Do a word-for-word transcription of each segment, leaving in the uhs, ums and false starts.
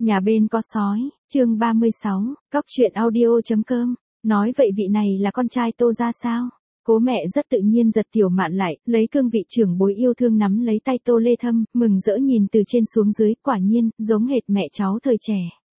Nhà bên có sói, chương ba mươi sáu, cóc truyện audio.com, nói vậy vị này là con trai Tô ra sao? Cố mẹ rất tự nhiên giật Tiểu Mạn lại, lấy cương vị trưởng bối yêu thương nắm lấy tay Tô Lê Thâm, mừng rỡ nhìn từ trên xuống dưới, quả nhiên, giống hệt mẹ cháu thời trẻ.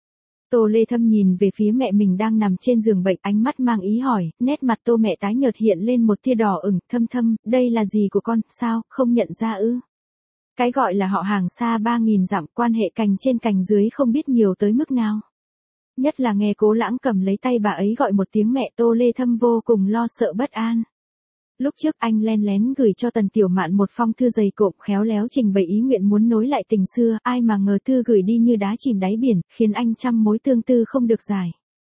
Tô Lê Thâm nhìn về phía mẹ mình đang nằm trên giường bệnh, ánh mắt mang ý hỏi, nét mặt Tô mẹ tái nhợt hiện lên một tia đỏ ửng, Thâm Thâm, đây là gì của con, sao, không nhận ra ư? Cái gọi là họ hàng xa ba nghìn dặm, quan hệ cành trên cành dưới không biết nhiều tới mức nào. Nhất là nghe Cố Lãng cầm lấy tay bà ấy gọi một tiếng mẹ, Tô Lê Thâm vô cùng lo sợ bất an. Lúc trước anh len lén gửi cho Tần Tiểu Mạn một phong thư dày cộm khéo léo trình bày ý nguyện muốn nối lại tình xưa, ai mà ngờ thư gửi đi như đá chìm đáy biển, khiến anh trăm mối tương tư không được giải.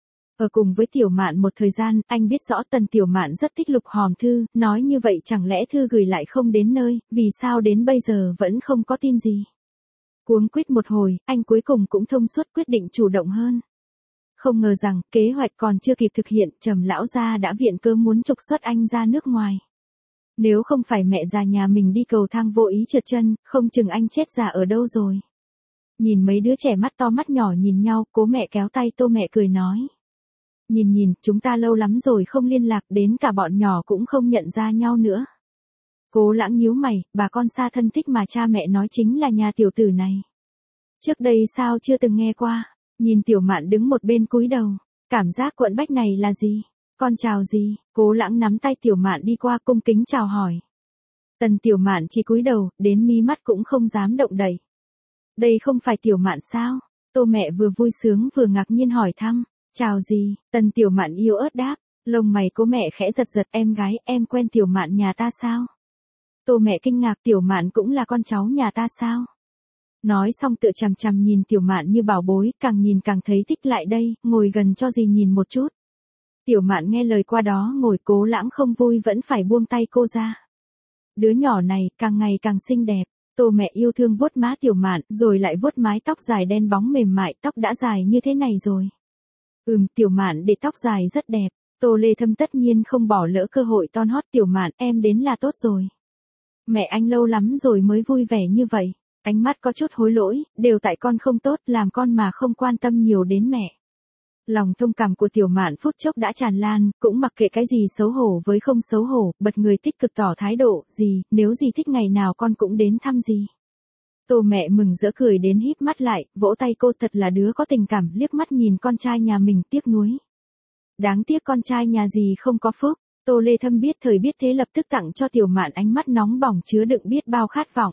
Ở cùng với Tiểu Mạn một thời gian, anh biết rõ Tần Tiểu Mạn rất thích lục hòm thư, nói như vậy chẳng lẽ thư gửi lại không đến nơi, vì sao đến bây giờ vẫn không có tin gì. Cuống quýt một hồi, anh cuối cùng cũng thông suốt quyết định chủ động hơn. Không ngờ rằng, kế hoạch còn chưa kịp thực hiện, Trầm lão gia đã viện cớ muốn trục xuất anh ra nước ngoài. Nếu không phải mẹ già nhà mình đi cầu thang vô ý trượt chân, không chừng anh chết già ở đâu rồi. Nhìn mấy đứa trẻ mắt to mắt nhỏ nhìn nhau, Cố mẹ kéo tay Tô mẹ cười nói. Nhìn nhìn, chúng ta lâu lắm rồi không liên lạc, đến cả bọn nhỏ cũng không nhận ra nhau nữa. Cố Lãng nhíu mày, bà con xa thân thích mà cha mẹ nói chính là nhà tiểu tử này. Trước đây sao chưa từng nghe qua, nhìn Tiểu Mạn đứng một bên cúi đầu, cảm giác quẫn bách này là gì? Con chào gì? Cố Lãng nắm tay Tiểu Mạn đi qua cung kính chào hỏi. Tần Tiểu Mạn chỉ cúi đầu, đến mí mắt cũng không dám động đậy. Đây không phải Tiểu Mạn sao? Tô mẹ vừa vui sướng vừa ngạc nhiên hỏi thăm. Chào gì? Tần Tiểu Mạn yếu ớt đáp. Lông mày Cố mẹ khẽ giật giật, em gái, em quen Tiểu Mạn nhà ta sao? Tô mẹ kinh ngạc, Tiểu Mạn cũng là con cháu nhà ta sao? Nói xong tựa chằm chằm nhìn Tiểu Mạn như bảo bối, càng nhìn càng thấy thích lại đây, ngồi gần cho gì nhìn một chút. Tiểu Mạn nghe lời qua đó ngồi, Cố Lãng không vui vẫn phải buông tay cô ra. Đứa nhỏ này, càng ngày càng xinh đẹp. Tô mẹ yêu thương vuốt má Tiểu Mạn, rồi lại vuốt mái tóc dài đen bóng mềm mại, tóc đã dài như thế này rồi. Ừm, Tiểu Mạn để tóc dài rất đẹp. Tô Lê Thâm tất nhiên không bỏ lỡ cơ hội ton hót, Tiểu Mạn, em đến là tốt rồi. Mẹ anh lâu lắm rồi mới vui vẻ như vậy. Ánh mắt có chút hối lỗi, đều tại con không tốt, làm con mà không quan tâm nhiều đến mẹ. Lòng thông cảm của Tiểu Mạn phút chốc đã tràn lan, cũng mặc kệ cái gì xấu hổ với không xấu hổ, bật người tích cực tỏ thái độ, gì, nếu gì thích ngày nào con cũng đến thăm gì. Tô mẹ mừng rỡ cười đến híp mắt lại, vỗ tay cô, thật là đứa có tình cảm, liếc mắt nhìn con trai nhà mình tiếc nuối. Đáng tiếc con trai nhà gì không có phúc. Tô Lê Thâm biết thời biết thế lập tức tặng cho Tiểu Mạn ánh mắt nóng bỏng chứa đựng biết bao khát vọng.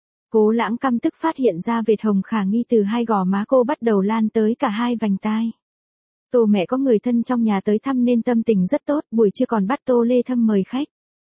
Cố Lãng căm tức phát hiện ra vệt hồng khả nghi từ hai gò má cô bắt đầu lan tới cả hai vành tai. Tô mẹ có người thân trong nhà tới thăm nên tâm tình rất tốt, buổi trưa còn bắt Tô Lê Thâm mời khách.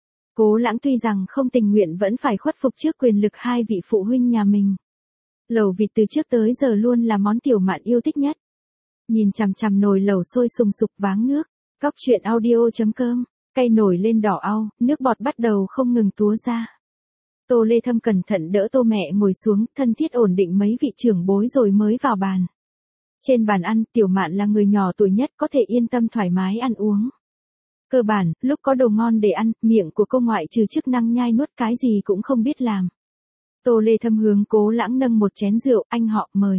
Cố Lãng tuy rằng không tình nguyện vẫn phải khuất phục trước quyền lực hai vị phụ huynh nhà mình. Lẩu vịt từ trước tới giờ luôn là món Tiểu Mạn yêu thích nhất. Nhìn chằm chằm nồi lẩu sôi sùng sục váng nước, cóc truyện audio.com, cay nổi lên đỏ au, nước bọt bắt đầu không ngừng túa ra. Tô Lê Thâm cẩn thận đỡ Tô mẹ ngồi xuống, thân thiết ổn định mấy vị trưởng bối rồi mới vào bàn. Trên bàn ăn, Tiểu Mạn là người nhỏ tuổi nhất, có thể yên tâm thoải mái ăn uống. Cơ bản, lúc có đồ ngon để ăn, miệng của cô ngoại trừ chức năng nhai nuốt cái gì cũng không biết làm. Tô Lê Thâm hướng Cố Lãng nâng một chén rượu, anh họ mời.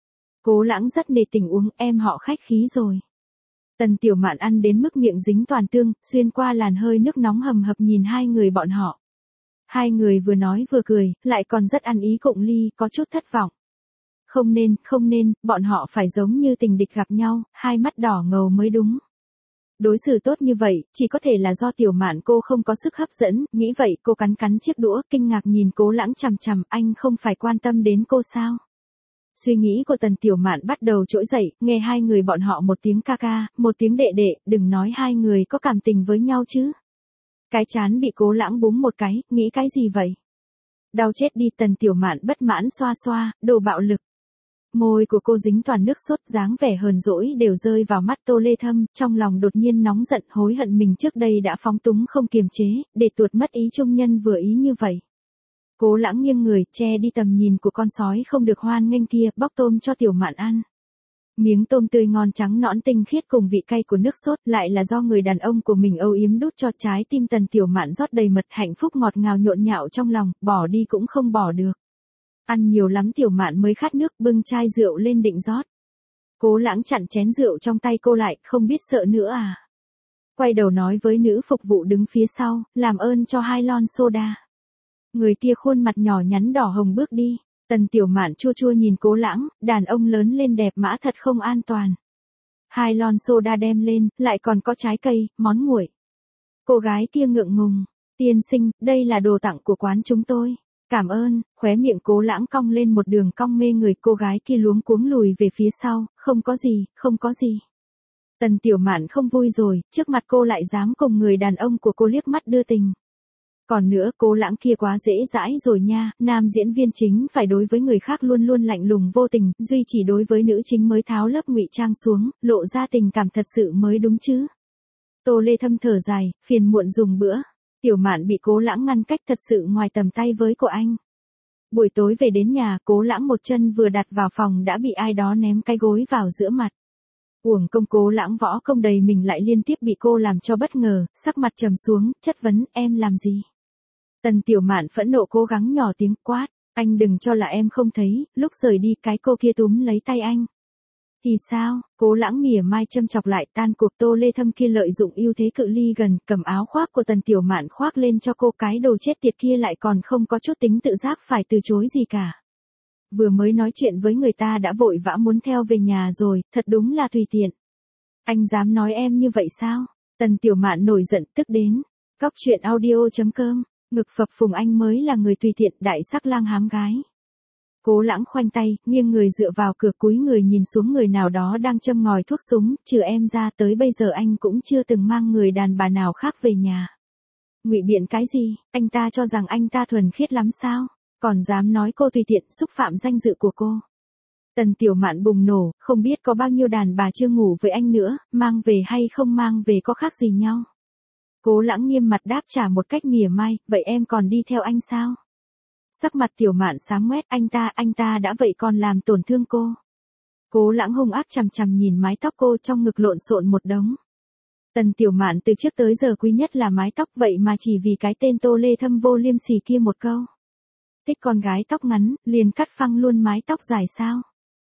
Cố Lãng rất nề tình uống, em họ khách khí rồi. Tần Tiểu Mạn ăn đến mức miệng dính toàn tương, xuyên qua làn hơi nước nóng hầm hập nhìn hai người bọn họ. Hai người vừa nói vừa cười, lại còn rất ăn ý cụng ly, có chút thất vọng. Không nên, không nên, bọn họ phải giống như tình địch gặp nhau, hai mắt đỏ ngầu mới đúng. Đối xử tốt như vậy, chỉ có thể là do Tiểu Mạn cô không có sức hấp dẫn, nghĩ vậy cô cắn cắn chiếc đũa, kinh ngạc nhìn Cố Lãng chằm chằm, anh không phải quan tâm đến cô sao? Suy nghĩ của Tần Tiểu Mạn bắt đầu trỗi dậy, nghe hai người bọn họ một tiếng ca ca, một tiếng đệ đệ, đừng nói hai người có cảm tình với nhau chứ. Cái chán bị Cố Lãng búng một cái, nghĩ cái gì vậy? Đau chết đi, Tần Tiểu Mạn bất mãn xoa xoa, đồ bạo lực. Môi của cô dính toàn nước sốt, dáng vẻ hờn dỗi đều rơi vào mắt Tô Lê Thâm, trong lòng đột nhiên nóng giận, hối hận mình trước đây đã phóng túng không kiềm chế, để tuột mất ý trung nhân vừa ý như vậy. Cố Lãng nghiêng người, che đi tầm nhìn của con sói không được hoan nghênh kia, bóc tôm cho Tiểu Mạn ăn. Miếng tôm tươi ngon trắng nõn tinh khiết cùng vị cay của nước sốt lại là do người đàn ông của mình âu yếm đút cho, trái tim Tần Tiểu Mạn rót đầy mật, hạnh phúc ngọt ngào nhộn nhạo trong lòng, bỏ đi cũng không bỏ được. Ăn nhiều lắm Tiểu Mạn mới khát nước, bưng chai rượu lên định rót. Cố Lãng chặn chén rượu trong tay cô lại, không biết sợ nữa à. Quay đầu nói với nữ phục vụ đứng phía sau, làm ơn cho hai lon soda. Người kia khuôn mặt nhỏ nhắn đỏ hồng bước đi. Tần Tiểu Mạn chua chua nhìn Cố Lãng, đàn ông lớn lên đẹp mã thật không an toàn. Hai lon soda đem lên, lại còn có trái cây, món nguội. Cô gái kia ngượng ngùng, tiên sinh, đây là đồ tặng của quán chúng tôi. Cảm ơn, khóe miệng Cố Lãng cong lên một đường cong mê người, cô gái kia luống cuống lùi về phía sau, không có gì, không có gì. Tần Tiểu Mạn không vui rồi, trước mặt cô lại dám cùng người đàn ông của cô liếc mắt đưa tình. Còn nữa, Cố Lãng kia quá dễ dãi rồi nha, nam diễn viên chính phải đối với người khác luôn luôn lạnh lùng vô tình, duy chỉ đối với nữ chính mới tháo lớp ngụy trang xuống, lộ ra tình cảm thật sự mới đúng chứ. Tô Lê Thâm thở dài, phiền muộn dùng bữa. Tiểu Mạn bị Cố Lãng ngăn cách thật sự ngoài tầm tay với của anh. Buổi tối về đến nhà, Cố Lãng một chân vừa đặt vào phòng đã bị ai đó ném cái gối vào giữa mặt. Uổng công Cố Lãng võ công đầy mình lại liên tiếp bị cô làm cho bất ngờ, sắc mặt trầm xuống, chất vấn, em làm gì? Tần Tiểu Mạn phẫn nộ cố gắng nhỏ tiếng quát, anh đừng cho là em không thấy, lúc rời đi cái cô kia túm lấy tay anh. Thì sao? Cố Lãng mỉa mai châm chọc lại, tan cuộc. Tô Lê Thâm kia lợi dụng ưu thế cự ly gần, cầm áo khoác của Tần Tiểu Mạn khoác lên cho cô, cái đồ chết tiệt kia lại còn không có chút tính tự giác phải từ chối gì cả. Vừa mới nói chuyện với người ta đã vội vã muốn theo về nhà rồi, thật đúng là tùy tiện. Anh dám nói em như vậy sao? Tần Tiểu Mạn nổi giận tức đến. Cóc truyện audio chấm com, ngực phập phùng, anh mới là người tùy tiện, đại sắc lang hám gái. Cố Lãng khoanh tay, nghiêng người dựa vào cửa, cúi người nhìn xuống người nào đó đang châm ngòi thuốc súng, trừ em ra tới bây giờ anh cũng chưa từng mang người đàn bà nào khác về nhà. Ngụy biện cái gì, anh ta cho rằng anh ta thuần khiết lắm sao, còn dám nói cô tùy tiện, xúc phạm danh dự của cô. Tần Tiểu Mạn bùng nổ, không biết có bao nhiêu đàn bà chưa ngủ với anh nữa, mang về hay không mang về có khác gì nhau. Cố Lãng nghiêm mặt đáp trả một cách mỉa mai, vậy em còn đi theo anh sao? Sắc mặt Tiểu Mạn xám ngoét, anh ta, anh ta đã vậy còn làm tổn thương cô. Cố Lãng hung ác chằm chằm nhìn mái tóc cô, trong ngực lộn xộn một đống. Tần Tiểu Mạn từ trước tới giờ quý nhất là mái tóc, vậy mà chỉ vì cái tên Tô Lê Thâm vô liêm sỉ kia một câu. Thích con gái tóc ngắn, liền cắt phăng luôn mái tóc dài sao?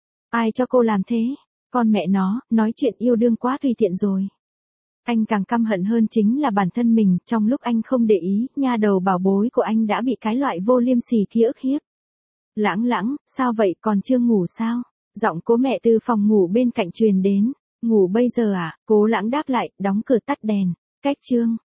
Ai cho cô làm thế? Con mẹ nó, nói chuyện yêu đương quá tùy tiện rồi. Anh càng căm hận hơn chính là bản thân mình, trong lúc anh không để ý, nha đầu bảo bối của anh đã bị cái loại vô liêm sỉ kia ức hiếp. Lãng Lãng, sao vậy, còn chưa ngủ sao? Giọng Cố mẹ từ phòng ngủ bên cạnh truyền đến. Ngủ bây giờ à? Cố Lãng đáp lại, đóng cửa tắt đèn. Cách chương.